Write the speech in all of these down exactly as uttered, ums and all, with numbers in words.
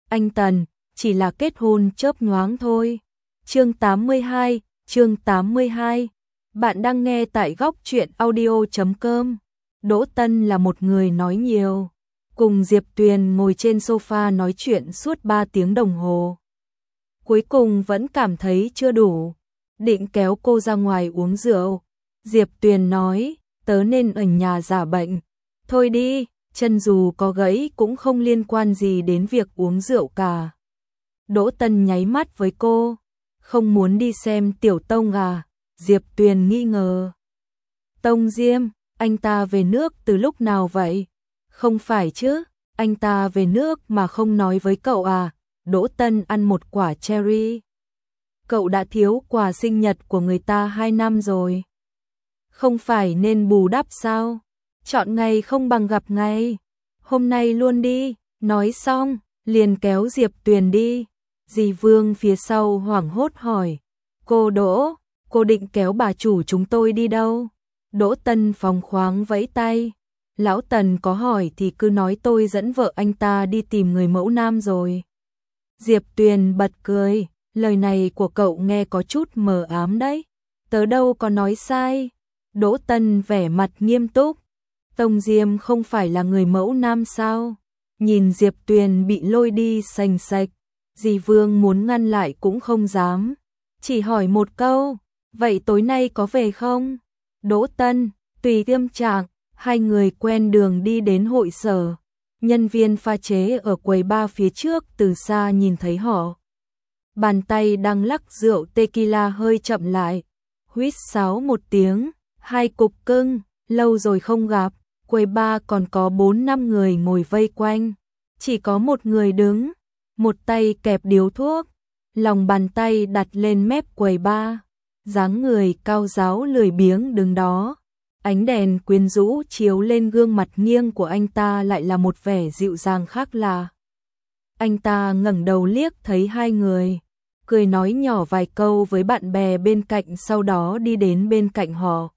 anh Tần, chỉ là kết hôn chớp nhoáng thôi. Chương tám mươi hai, chương tám mươi hai. Bạn đang nghe tại góc truyện audio chấm com. Đỗ Tân là một người nói nhiều, cùng Diệp Tuyền ngồi trên sofa nói chuyện suốt ba tiếng đồng hồ. Cuối cùng vẫn cảm thấy chưa đủ, định kéo cô ra ngoài uống rượu. Diệp Tuyền nói, tớ nên ở nhà giả bệnh. Thôi đi, chân dù có gãy cũng không liên quan gì đến việc uống rượu cả. Đỗ Tân nháy mắt với cô, không muốn đi xem Tiểu Tông à? Diệp Tuyền nghi ngờ. Tông Diêm, anh ta về nước từ lúc nào vậy? Không phải chứ, anh ta về nước mà không nói với cậu à? Đỗ Tân ăn một quả cherry. Cậu đã thiếu quà sinh nhật của người ta hai năm rồi. Không phải nên bù đắp sao? Chọn ngày không bằng gặp ngày. Hôm nay luôn đi. Nói xong, liền kéo Diệp Tuyền đi. Dì Vương phía sau hoảng hốt hỏi. Cô Đỗ, cô định kéo bà chủ chúng tôi đi đâu? Đỗ Tân phóng khoáng vẫy tay. Lão Tần có hỏi thì cứ nói tôi dẫn vợ anh ta đi tìm người mẫu nam rồi. Diệp Tuyền bật cười. Lời này của cậu nghe có chút mờ ám đấy. Tớ đâu có nói sai. Đỗ Tân vẻ mặt nghiêm túc. Tông Diêm không phải là người mẫu nam sao? Nhìn Diệp Tuyền bị lôi đi sành sạch, dì Vương muốn ngăn lại cũng không dám. Chỉ hỏi một câu, vậy tối nay có về không? Đỗ Tân, tùy tâm trạng, hai người quen đường đi đến hội sở. Nhân viên pha chế ở quầy bar phía trước từ xa nhìn thấy họ. Bàn tay đang lắc rượu tequila hơi chậm lại. Huýt sáo một tiếng, hai cục cưng, lâu rồi không gặp. Quầy bar còn có bốn năm người ngồi vây quanh. Chỉ có một người đứng, một tay kẹp điếu thuốc, lòng bàn tay đặt lên mép quầy bar. Dáng người cao ráo lười biếng đứng đó. Ánh đèn quyến rũ chiếu lên gương mặt nghiêng của anh ta lại là một vẻ dịu dàng khác lạ. Anh ta ngẩng đầu liếc thấy hai người, cười nói nhỏ vài câu với bạn bè bên cạnh, sau đó đi đến bên cạnh họ.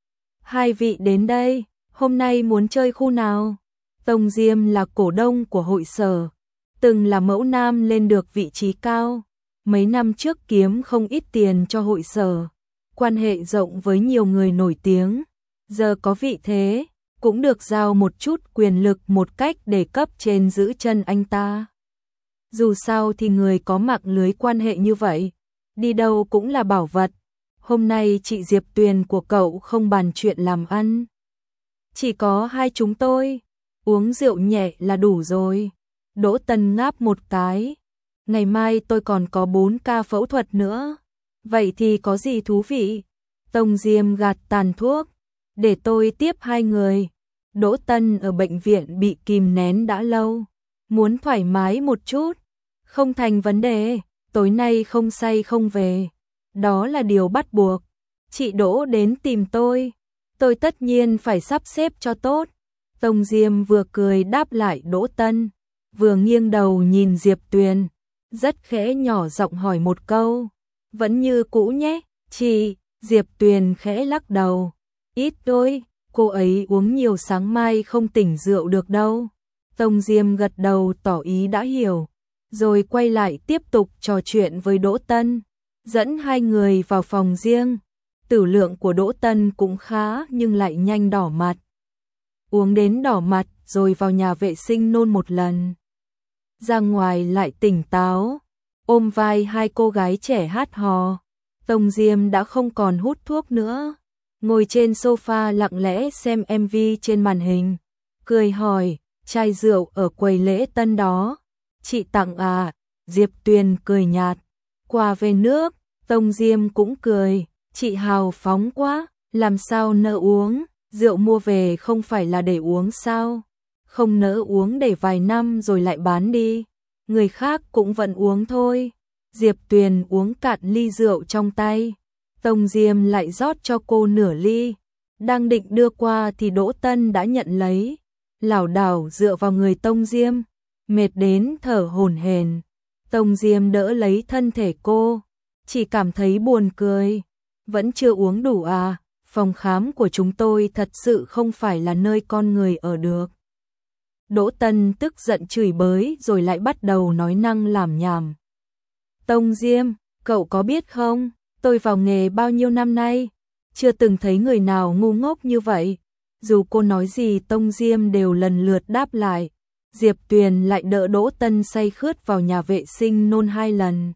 Hai vị đến đây, hôm nay muốn chơi khu nào? Tông Diêm là cổ đông của hội sở, từng là mẫu nam lên được vị trí cao. Mấy năm trước kiếm không ít tiền cho hội sở, quan hệ rộng với nhiều người nổi tiếng. Giờ có vị thế, cũng được giao một chút quyền lực một cách để cấp trên giữ chân anh ta. Dù sao thì người có mạng lưới quan hệ như vậy, đi đâu cũng là bảo vật. Hôm nay chị Diệp Tuyền của cậu không bàn chuyện làm ăn. Chỉ có hai chúng tôi, uống rượu nhẹ là đủ rồi. Đỗ Tân ngáp một cái. Ngày mai tôi còn có bốn ca phẫu thuật nữa. Vậy thì có gì thú vị? Tông Diêm gạt tàn thuốc. Để tôi tiếp hai người. Đỗ Tân ở bệnh viện bị kìm nén đã lâu, muốn thoải mái một chút. Không thành vấn đề, tối nay không say không về. Đó là điều bắt buộc. Chị Đỗ đến tìm tôi, tôi tất nhiên phải sắp xếp cho tốt. Tông Diêm vừa cười đáp lại Đỗ Tân, vừa nghiêng đầu nhìn Diệp Tuyền, rất khẽ nhỏ giọng hỏi một câu. Vẫn như cũ nhé, chị. Diệp Tuyền khẽ lắc đầu. Ít đôi, cô ấy uống nhiều sáng mai không tỉnh rượu được đâu. Tông Diêm gật đầu tỏ ý đã hiểu, rồi quay lại tiếp tục trò chuyện với Đỗ Tân, dẫn hai người vào phòng riêng. Tử lượng của Đỗ Tân cũng khá nhưng lại nhanh đỏ mặt. Uống đến đỏ mặt rồi vào nhà vệ sinh nôn một lần. Ra ngoài lại tỉnh táo, ôm vai hai cô gái trẻ hát hò. Tông Diêm đã không còn hút thuốc nữa, ngồi trên sofa lặng lẽ xem em vê trên màn hình, cười hỏi, chai rượu ở quầy lễ tân đó, chị tặng à? Diệp Tuyền cười nhạt, quà về nước. Tông Diêm cũng cười, chị hào phóng quá, làm sao nỡ uống, rượu mua về không phải là để uống sao? Không nỡ uống để vài năm rồi lại bán đi, người khác cũng vẫn uống thôi. Diệp Tuyền uống cạn ly rượu trong tay, Tông Diêm lại rót cho cô nửa ly, đang định đưa qua thì Đỗ Tân đã nhận lấy, lảo đảo dựa vào người Tông Diêm, mệt đến thở hổn hển. Tông Diêm đỡ lấy thân thể cô, chỉ cảm thấy buồn cười. Vẫn chưa uống đủ à? Phòng khám của chúng tôi thật sự không phải là nơi con người ở được. Đỗ Tân tức giận chửi bới rồi lại bắt đầu nói năng làm nhảm. Tông Diêm, cậu có biết không, tôi vào nghề bao nhiêu năm nay, chưa từng thấy người nào ngu ngốc như vậy. Dù cô nói gì Tông Diêm đều lần lượt đáp lại. Diệp Tuyền lại đỡ Đỗ Tân say khướt vào nhà vệ sinh nôn hai lần.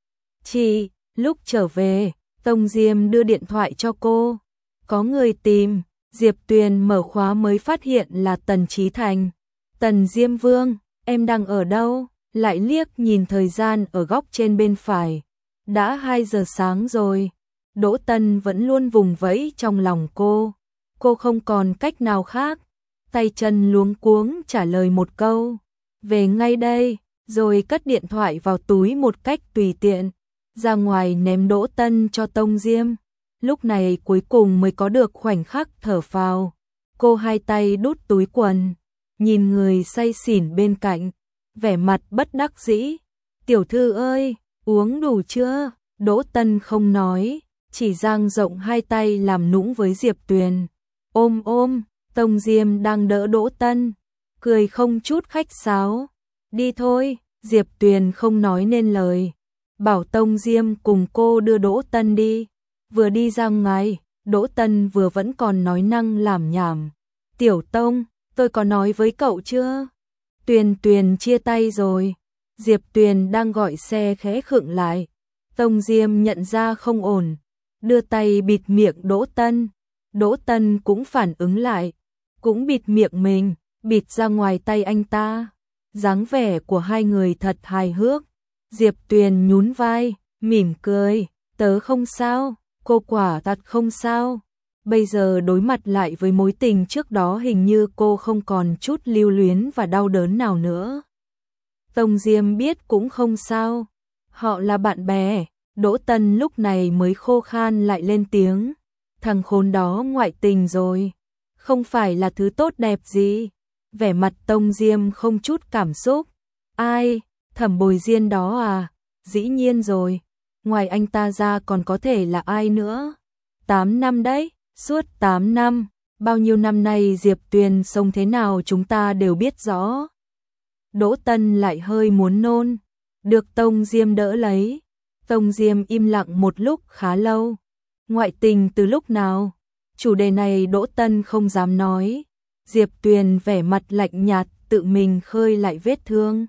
Chị, lúc trở về, Tông Diêm đưa điện thoại cho cô. Có người tìm, Diệp Tuyền mở khóa mới phát hiện là Tần Chí Thành. Tần Diêm Vương, em đang ở đâu? Lại liếc nhìn thời gian ở góc trên bên phải. Đã hai giờ sáng rồi. Đỗ Tân vẫn luôn vùng vẫy trong lòng cô. Cô không còn cách nào khác. Tay chân luống cuống trả lời một câu. Về ngay đây, rồi cất điện thoại vào túi một cách tùy tiện. Ra ngoài ném Đỗ Tân cho Tông Diêm. Lúc này cuối cùng mới có được khoảnh khắc thở phào. Cô hai tay đút túi quần. Nhìn người say xỉn bên cạnh. Vẻ mặt bất đắc dĩ. Tiểu thư ơi, uống đủ chưa? Đỗ Tân không nói. Chỉ dang rộng hai tay làm nũng với Diệp Tuyền. Ôm ôm, Tông Diêm đang đỡ Đỗ Tân. Cười không chút khách sáo. Đi thôi, Diệp Tuyền không nói nên lời. Bảo Tông Diêm cùng cô đưa Đỗ Tân đi. Vừa đi ra ngoài, Đỗ Tân vừa vẫn còn nói năng làm nhảm. Tiểu Tông, tôi có nói với cậu chưa? Tuyền Tuyền chia tay rồi. Diệp Tuyền đang gọi xe khẽ khựng lại. Tông Diêm nhận ra không ổn. Đưa tay bịt miệng Đỗ Tân. Đỗ Tân cũng phản ứng lại. Cũng bịt miệng mình, bịt ra ngoài tay anh ta. Dáng vẻ của hai người thật hài hước. Diệp Tuyền nhún vai, mỉm cười. Tớ không sao, cô quả thật không sao. Bây giờ đối mặt lại với mối tình trước đó hình như cô không còn chút lưu luyến và đau đớn nào nữa. Tông Diêm biết cũng không sao. Họ là bạn bè. Đỗ Tân lúc này mới khô khan lại lên tiếng. Thằng khốn đó ngoại tình rồi. Không phải là thứ tốt đẹp gì. Vẻ mặt Tông Diêm không chút cảm xúc. Ai? Thẩm Bồi Diên đó à? Dĩ nhiên rồi. Ngoài anh ta ra còn có thể là ai nữa? Tám năm đấy. Suốt tám năm. Bao nhiêu năm nay Diệp Tuyền sống thế nào chúng ta đều biết rõ. Đỗ Tân lại hơi muốn nôn. Được Tông Diêm đỡ lấy. Tông Diêm im lặng một lúc khá lâu. Ngoại tình từ lúc nào? Chủ đề này Đỗ Tân không dám nói. Diệp Tuyền vẻ mặt lạnh nhạt tự mình khơi lại vết thương.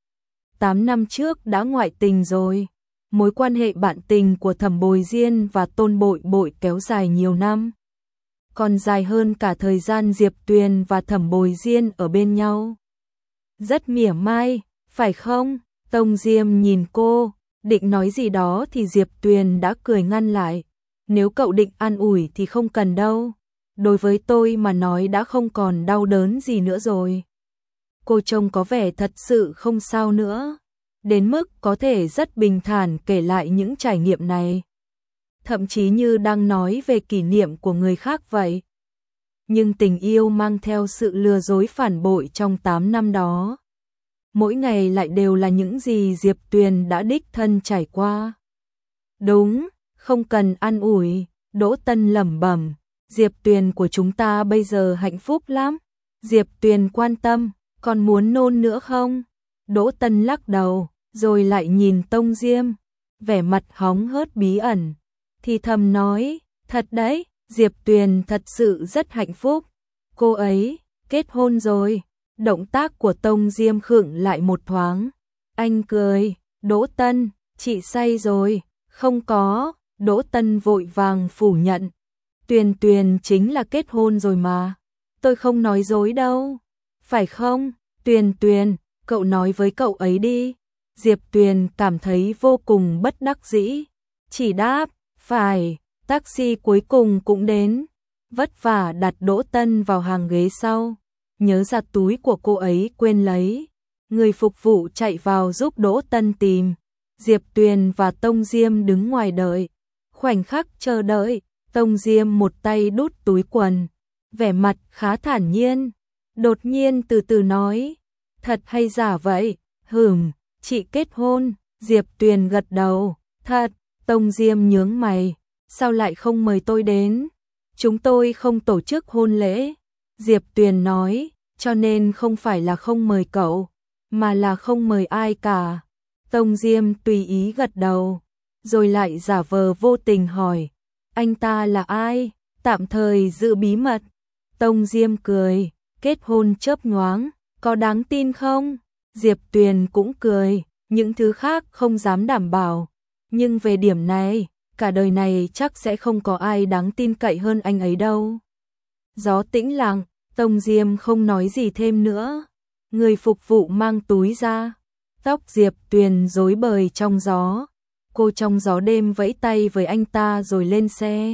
Tám năm trước đã ngoại tình rồi. Mối quan hệ bạn tình của Thẩm Bồi Diên và Tôn Bội Bội kéo dài nhiều năm. Còn dài hơn cả thời gian Diệp Tuyền và Thẩm Bồi Diên ở bên nhau. Rất mỉa mai, phải không? Tông Diêm nhìn cô, định nói gì đó thì Diệp Tuyền đã cười ngăn lại. Nếu cậu định an ủi thì không cần đâu. Đối với tôi mà nói đã không còn đau đớn gì nữa rồi. Cô trông có vẻ thật sự không sao nữa. Đến mức có thể rất bình thản kể lại những trải nghiệm này. Thậm chí như đang nói về kỷ niệm của người khác vậy. Nhưng tình yêu mang theo sự lừa dối phản bội trong tám năm đó. Mỗi ngày lại đều là những gì Diệp Tuyền đã đích thân trải qua. Đúng, không cần an ủi, Đỗ Tân lẩm bẩm. Diệp Tuyền của chúng ta bây giờ hạnh phúc lắm. Diệp Tuyền quan tâm, còn muốn nôn nữa không? Đỗ Tân lắc đầu, rồi lại nhìn Tông Diêm. Vẻ mặt hóng hớt bí ẩn. Thì thầm nói, thật đấy, Diệp Tuyền thật sự rất hạnh phúc. Cô ấy, kết hôn rồi. Động tác của Tông Diêm khựng lại một thoáng. Anh cười, Đỗ Tân, chị say rồi. Không có, Đỗ Tân vội vàng phủ nhận. Tuyền Tuyền chính là kết hôn rồi mà. Tôi không nói dối đâu. Phải không? Tuyền Tuyền, cậu nói với cậu ấy đi. Diệp Tuyền cảm thấy vô cùng bất đắc dĩ. Chỉ đáp, phải, taxi cuối cùng cũng đến. Vất vả đặt Đỗ Tân vào hàng ghế sau. Nhớ ra túi của cô ấy quên lấy. Người phục vụ chạy vào giúp Đỗ Tân tìm. Diệp Tuyền và Tông Diêm đứng ngoài đợi. Khoảnh khắc chờ đợi, Tông Diêm một tay đút túi quần. Vẻ mặt khá thản nhiên. Đột nhiên từ từ nói. Thật hay giả vậy? Hửm, chị kết hôn. Diệp Tuyền gật đầu. Thật. Tông Diêm nhướng mày. Sao lại không mời tôi đến? Chúng tôi không tổ chức hôn lễ. Diệp Tuyền nói. cho nên không phải là không mời cậu, mà là không mời ai cả. Tông Diêm tùy ý gật đầu, rồi lại giả vờ vô tình hỏi, anh ta là ai, tạm thời giữ bí mật. Tông Diêm cười, kết hôn chớp nhoáng, có đáng tin không? Diệp Tuyền cũng cười, những thứ khác không dám đảm bảo, nhưng về điểm này, cả đời này chắc sẽ không có ai đáng tin cậy hơn anh ấy đâu. Gió tĩnh lặng, Tông Diêm không nói gì thêm nữa. Người phục vụ mang túi ra, tóc Diệp Tuyền rối bời trong gió. Cô trong gió đêm vẫy tay với anh ta rồi lên xe.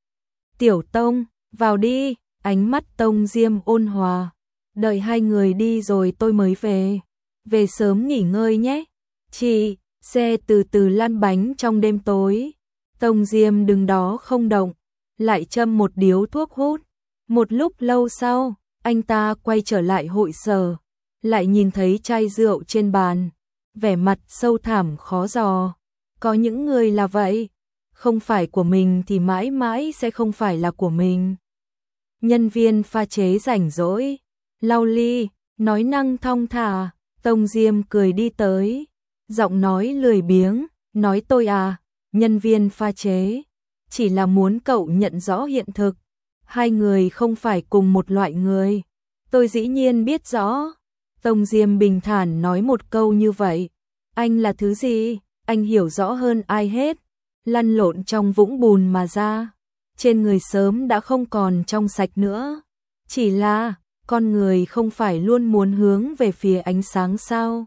Tiểu Tông, vào đi, ánh mắt Tông Diêm ôn hòa. Đợi hai người đi rồi tôi mới về. Về sớm nghỉ ngơi nhé. Chị, xe từ từ lăn bánh trong đêm tối. Tông Diêm đứng đó không động, lại châm một điếu thuốc hút. Một lúc lâu sau, anh ta quay trở lại hội sở, lại nhìn thấy chai rượu trên bàn, vẻ mặt sâu thẳm khó dò. Có những người là vậy, không phải của mình thì mãi mãi sẽ không phải là của mình. Nhân viên pha chế rảnh rỗi, lau ly, nói năng thong thả, Tông Diêm cười đi tới, giọng nói lười biếng, nói tôi à, nhân viên pha chế, chỉ là muốn cậu nhận rõ hiện thực, hai người không phải cùng một loại người. Tôi dĩ nhiên biết rõ. Tông Diêm bình thản nói một câu như vậy. Anh là thứ gì? Anh hiểu rõ hơn ai hết. Lăn lộn trong vũng bùn mà ra, trên người sớm đã không còn trong sạch nữa. Chỉ là, con người không phải luôn muốn hướng về phía ánh sáng sao?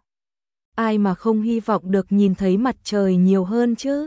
Ai mà không hy vọng được nhìn thấy mặt trời nhiều hơn chứ?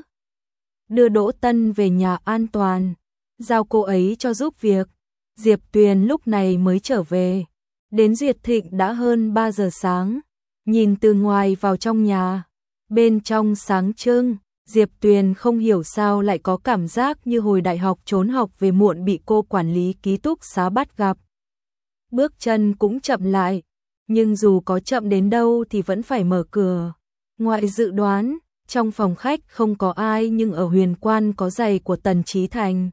Đưa Đỗ Tân về nhà an toàn, giao cô ấy cho giúp việc. Diệp Tuyền lúc này mới trở về. Đến Duyệt Thịnh đã hơn ba giờ sáng. Nhìn từ ngoài vào trong nhà, bên trong sáng trưng, Diệp Tuyền không hiểu sao lại có cảm giác như hồi đại học trốn học về muộn bị cô quản lý ký túc xá bắt gặp. Bước chân cũng chậm lại, nhưng dù có chậm đến đâu thì vẫn phải mở cửa. Ngoại dự đoán, trong phòng khách không có ai nhưng ở huyền quan có giày của Tần Chí Thành.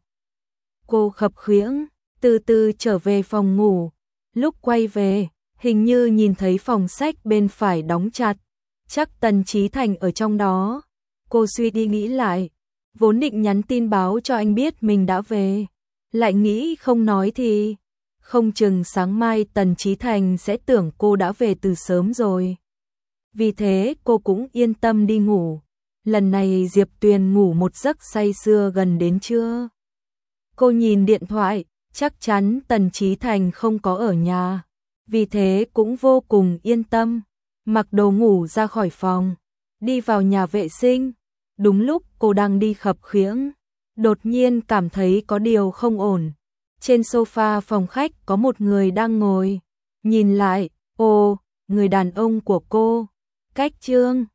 Cô khập khiễng, từ từ trở về phòng ngủ. Lúc quay về, hình như nhìn thấy phòng sách bên phải đóng chặt. Chắc Tần Chí Thành ở trong đó. Cô suy đi nghĩ lại, vốn định nhắn tin báo cho anh biết mình đã về. Lại nghĩ không nói thì không chừng sáng mai Tần Chí Thành sẽ tưởng cô đã về từ sớm rồi. Vì thế cô cũng yên tâm đi ngủ. Lần này Diệp Tuyền ngủ một giấc say sưa gần đến trưa. Cô nhìn điện thoại, chắc chắn Tần Chí Thành không có ở nhà. Vì thế cũng vô cùng yên tâm. Mặc đồ ngủ ra khỏi phòng, đi vào nhà vệ sinh. Đúng lúc cô đang đi khập khiễng, đột nhiên cảm thấy có điều không ổn. Trên sofa phòng khách có một người đang ngồi. Nhìn lại, ồ, người đàn ông của cô, Cách Trương.